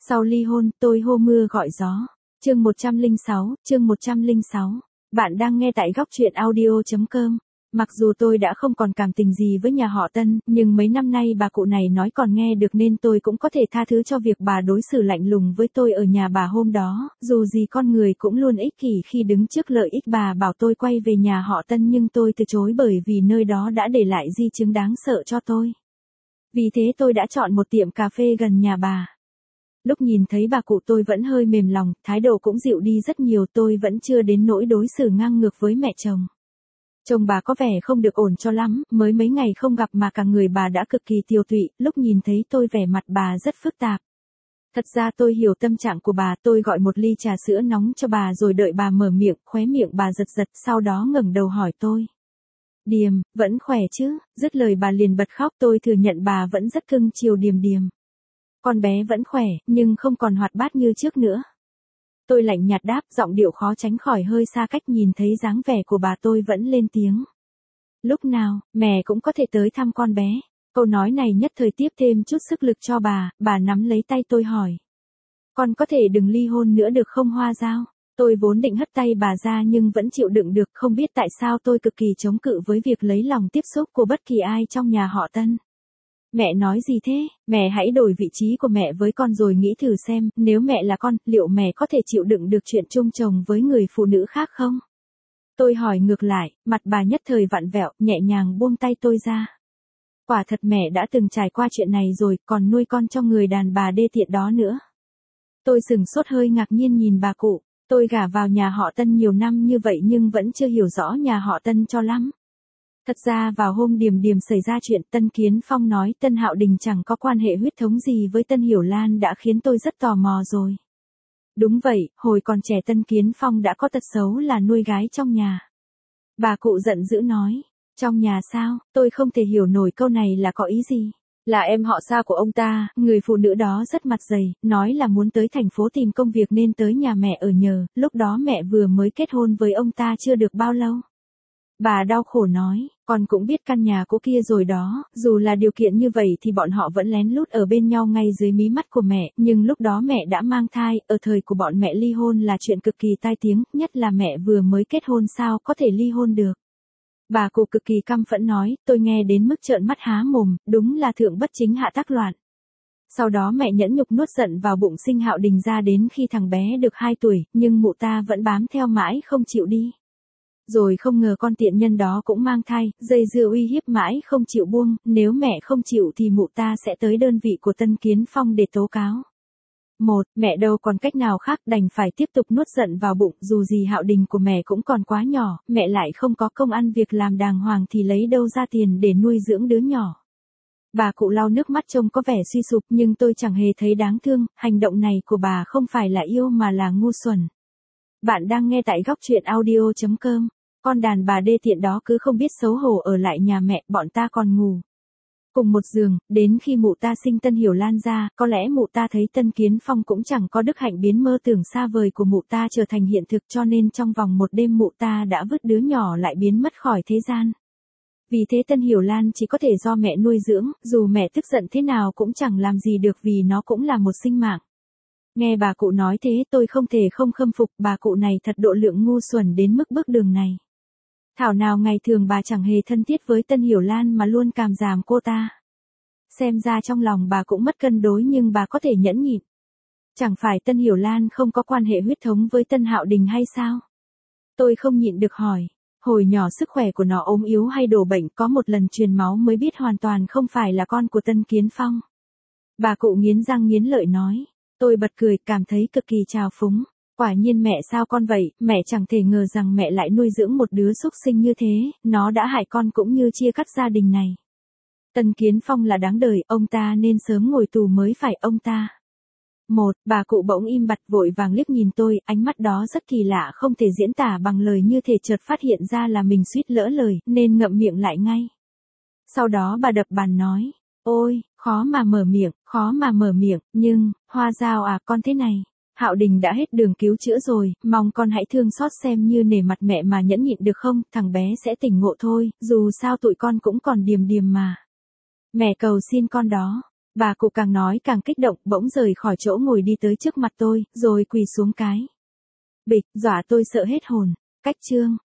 Sau ly hôn, tôi hô mưa gọi gió. Chương 106. Bạn đang nghe tại góc truyện audio.com. Mặc dù tôi đã không còn cảm tình gì với nhà họ Tân, nhưng mấy năm nay bà cụ này nói còn nghe được nên tôi cũng có thể tha thứ cho việc bà đối xử lạnh lùng với tôi ở nhà bà hôm đó, dù gì con người cũng luôn ích kỷ khi đứng trước lợi ích. Bà bảo tôi quay về nhà họ Tân nhưng tôi từ chối bởi vì nơi đó đã để lại di chứng đáng sợ cho tôi. Vì thế tôi đã chọn một tiệm cà phê gần nhà bà. Lúc nhìn thấy bà cụ tôi vẫn hơi mềm lòng, thái độ cũng dịu đi rất nhiều, tôi vẫn chưa đến nỗi đối xử ngang ngược với mẹ chồng. Chồng bà có vẻ không được ổn cho lắm, mới mấy ngày không gặp mà cả người bà đã cực kỳ tiều tụy, lúc nhìn thấy tôi vẻ mặt bà rất phức tạp. Thật ra tôi hiểu tâm trạng của bà, tôi gọi một ly trà sữa nóng cho bà rồi đợi bà mở miệng, khóe miệng bà giật giật, sau đó ngẩng đầu hỏi tôi. Điềm, vẫn khỏe chứ? Dứt lời bà liền bật khóc, tôi thừa nhận bà vẫn rất cưng chiều Điềm Điềm. Con bé vẫn khỏe, nhưng không còn hoạt bát như trước nữa. Tôi lạnh nhạt đáp, giọng điệu khó tránh khỏi hơi xa cách. Nhìn thấy dáng vẻ của bà tôi vẫn lên tiếng. Lúc nào, mẹ cũng có thể tới thăm con bé. Câu nói này nhất thời tiếp thêm chút sức lực cho bà nắm lấy tay tôi hỏi. Con có thể đừng ly hôn nữa được không Hoa Dao? Tôi vốn định hất tay bà ra nhưng vẫn chịu đựng được, không biết tại sao tôi cực kỳ chống cự với việc lấy lòng tiếp xúc của bất kỳ ai trong nhà họ Tân. Mẹ nói gì thế? Mẹ hãy đổi vị trí của mẹ với con rồi nghĩ thử xem, nếu mẹ là con, liệu mẹ có thể chịu đựng được chuyện chung chồng với người phụ nữ khác không? Tôi hỏi ngược lại, mặt bà nhất thời vặn vẹo, nhẹ nhàng buông tay tôi ra. Quả thật mẹ đã từng trải qua chuyện này rồi, còn nuôi con cho người đàn bà đê tiện đó nữa. Tôi sửng sốt hơi ngạc nhiên nhìn bà cụ, tôi gả vào nhà họ Tân nhiều năm như vậy nhưng vẫn chưa hiểu rõ nhà họ Tân cho lắm. Thật ra vào hôm Điềm Điềm xảy ra chuyện, Tân Kiến Phong nói Tân Hạo Đình chẳng có quan hệ huyết thống gì với Tân Hiểu Lan đã khiến tôi rất tò mò rồi. Đúng vậy, hồi còn trẻ Tân Kiến Phong đã có tật xấu là nuôi gái trong nhà. Bà cụ giận dữ nói, trong nhà sao? Tôi không thể hiểu nổi câu này là có ý gì. Là em họ xa của ông ta, người phụ nữ đó rất mặt dày, nói là muốn tới thành phố tìm công việc nên tới nhà mẹ ở nhờ, lúc đó mẹ vừa mới kết hôn với ông ta chưa được bao lâu. Bà đau khổ nói, con cũng biết căn nhà cũ kia rồi đó, dù là điều kiện như vậy thì bọn họ vẫn lén lút ở bên nhau ngay dưới mí mắt của mẹ, nhưng lúc đó mẹ đã mang thai, ở thời của bọn mẹ ly hôn là chuyện cực kỳ tai tiếng, nhất là mẹ vừa mới kết hôn sao có thể ly hôn được. Bà cụ cực kỳ căm phẫn nói, tôi nghe đến mức trợn mắt há mồm, đúng là thượng bất chính hạ tác loạn. Sau đó mẹ nhẫn nhục nuốt giận vào bụng sinh Hạo Đình ra đến khi thằng bé được 2 tuổi, nhưng mụ ta vẫn bám theo mãi không chịu đi. Rồi không ngờ con tiện nhân đó cũng mang thai, dây dưa uy hiếp mãi không chịu buông, nếu mẹ không chịu thì mụ ta sẽ tới đơn vị của Tân Kiến Phong để tố cáo. Mẹ đâu còn cách nào khác đành phải tiếp tục nuốt giận vào bụng, dù gì Hạo Đình của mẹ cũng còn quá nhỏ, mẹ lại không có công ăn việc làm đàng hoàng thì lấy đâu ra tiền để nuôi dưỡng đứa nhỏ. Bà cụ lau nước mắt trông có vẻ suy sụp nhưng tôi chẳng hề thấy đáng thương, hành động này của bà không phải là yêu mà là ngu xuẩn. Bạn đang nghe tại góc truyện audio.com. Con đàn bà đê tiện đó cứ không biết xấu hổ ở lại nhà mẹ, bọn ta còn ngủ cùng một giường, đến khi mụ ta sinh Tân Hiểu Lan ra, có lẽ mụ ta thấy Tân Kiến Phong cũng chẳng có đức hạnh biến mơ tưởng xa vời của mụ ta trở thành hiện thực, cho nên trong vòng một đêm mụ ta đã vứt đứa nhỏ lại biến mất khỏi thế gian. Vì thế Tân Hiểu Lan chỉ có thể do mẹ nuôi dưỡng, dù mẹ tức giận thế nào cũng chẳng làm gì được vì nó cũng là một sinh mạng. Nghe bà cụ nói thế tôi không thể không khâm phục, bà cụ này thật độ lượng ngu xuẩn đến mức bước đường này. Thảo nào ngày thường bà chẳng hề thân thiết với Tân Hiểu Lan mà luôn càm ràm cô ta. Xem ra trong lòng bà cũng mất cân đối nhưng bà có thể nhẫn nhịn. Chẳng phải Tân Hiểu Lan không có quan hệ huyết thống với Tân Hạo Đình hay sao? Tôi không nhịn được hỏi. Hồi nhỏ sức khỏe của nó ốm yếu hay đổ bệnh, có một lần truyền máu mới biết hoàn toàn không phải là con của Tân Kiến Phong. Bà cụ nghiến răng nghiến lợi nói. Tôi bật cười, cảm thấy cực kỳ trào phúng. Quả nhiên mẹ sao con vậy, mẹ chẳng thể ngờ rằng mẹ lại nuôi dưỡng một đứa súc sinh như thế, nó đã hại con cũng như chia cắt gia đình này. Tân Kiến Phong là đáng đời, ông ta nên sớm ngồi tù mới phải ông ta. Bà cụ bỗng im bặt vội vàng liếc nhìn tôi, ánh mắt đó rất kỳ lạ không thể diễn tả bằng lời, như thể chợt phát hiện ra là mình suýt lỡ lời, nên ngậm miệng lại ngay. Sau đó bà đập bàn nói, ôi, khó mà mở miệng, nhưng, Hoa Dao à, con thế này. Hạo Đình đã hết đường cứu chữa rồi, mong con hãy thương xót xem như nể mặt mẹ mà nhẫn nhịn được không, thằng bé sẽ tỉnh ngộ thôi, dù sao tụi con cũng còn Điềm Điềm mà. Mẹ cầu xin con đó. Bà cụ càng nói càng kích động, bỗng rời khỏi chỗ ngồi đi tới trước mặt tôi, rồi quỳ xuống cái. Bịch, dọa tôi sợ hết hồn. Cách chương.